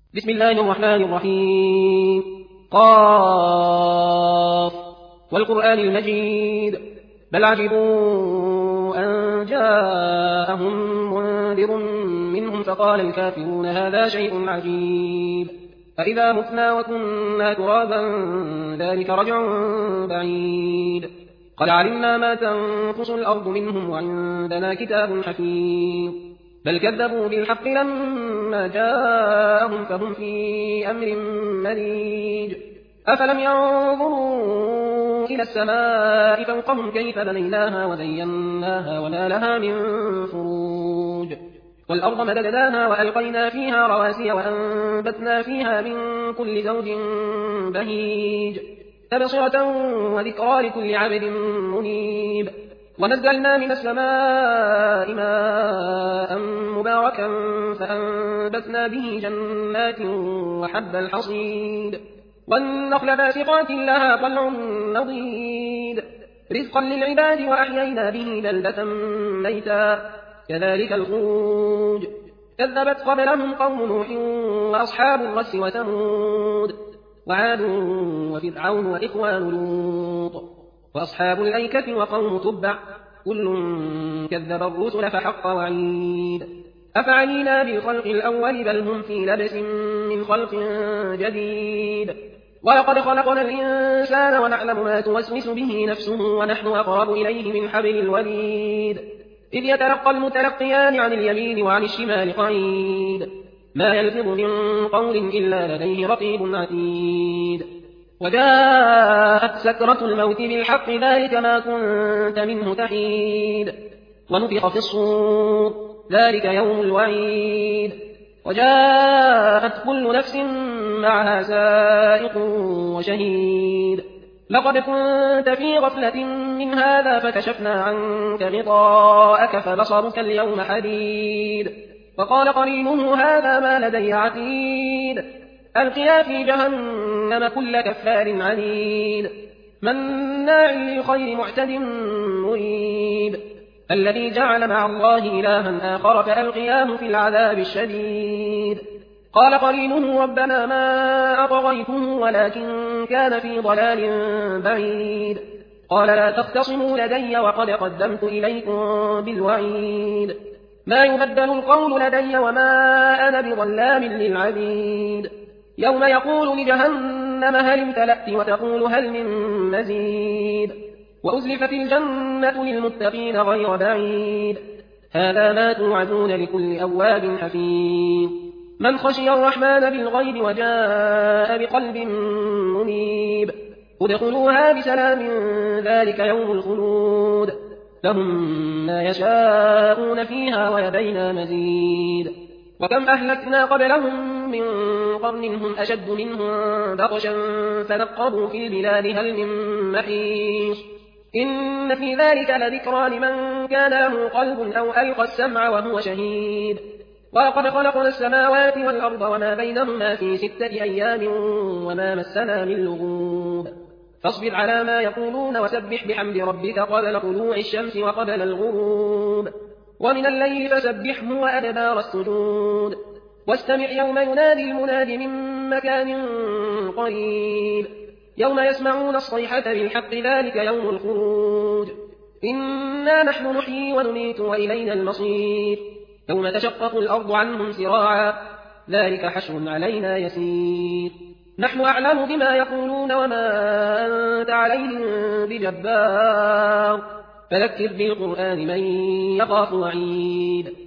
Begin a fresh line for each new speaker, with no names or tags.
بسم الله الرحمن الرحيم. قاف والقرآن المجيد بل عجبوا أن جاءهم منذر منهم فقال الكافرون هذا شيء عجيب فإذا متنا وكنا ترابا ذلك رجع بعيد قد علمنا ما تنقص الأرض منهم وعندنا كتاب حفيظ بل كذبوا بالحق لما جاءهم فهم في أمر مريج أفلم ينظروا إلى السماء فوقهم كيف بنيناها وزيناها وما لها من فروج والأرض مددناها وألقينا فيها رواسي وأنبتنا فيها من كل زوج بهيج تبصرة وذكرى لكل عبد منيب ونزلنا من السماء ماء مباركا فأنبتنا به جنات وحب الحصيد والنخل باسقات لها طلع نضيد رزقا للعباد وأحيينا به بلدة ميتا كذلك الخروج كذبت قبلهم قوم نوح وأصحاب الرس وثمود وعاد وفرعون وإخوان لوط وأصحاب الأيكة وقوم تبع كل كذب الرسل فحق وعيد أفعينا بالخلق الأول بل هم في لبس من خلق جديد ولقد خلقنا الإنسان ونعلم ما توسوس به نفسه ونحن أقرب إليه من حبل الوريد إذ يتلقى المتلقيان عن اليمين وعن الشمال قعيد ما يلفظ من قول إلا لديه رقيب عتيد وجاءت سكرة الموت بالحق ذلك ما كنت منه تحيد ونفخ في الصور ذلك يوم الوعيد وجاءت كل نفس معها سائق وشهيد لقد كنت في غفلة من هذا فكشفنا عنك غطاءك فبصرك اليوم حديد وقال قرينه هذا ما لدي عتيد ألقيا في جهنم كل كفار عنيد مناع للخير معتد مريب الذي جعل مع الله إلها آخر فألقياه في العذاب الشديد قال قرينه ربنا ما أطغيته ولكن كان في ضلال بعيد قال لا تختصموا لدي وقد قدمت إليكم بالوعيد ما يبدل القول لدي وما أنا بظلام للعبيد يوم يقول لجهنم هل امتلأت وتقول هل من مزيد وأزلفت الجنة للمتقين غير بعيد هذا ما توعدون لكل أواب حفيظ من خشي الرحمن بالغيب وجاء بقلب منيب ادخلوها بسلام ذلك يوم الخلود لهم ما يشاءون فيها ولدينا مزيد وكم أهلكنا قبلهم من قرن هم أشد منهم بطشا فنقبوا في البلاد هل من محيص إن في ذلك لذكرى لمن كان له قلب أو ألقى السمع وهو شهيد ولقد خلقنا السماوات والأرض وما بينهما في 6 أيام وما مسنا من لغوب فاصبر على ما يقولون وسبح بحمد ربك قبل طلوع الشمس وقبل الغروب ومن الليل فسبحه وأدبار السجود واستمع يوم ينادي المناد من مكان قريب يوم يسمعون الصيحة بالحق ذلك يوم الخروج إنا نحن نحيي ونميت وإلينا المصير يوم تشقق الأرض عنهم سراعا ذلك حشر علينا يسير نحن أعلم بما يقولون وما أنت عليهم بجبار فذكر بالقرآن من يخاف وعيد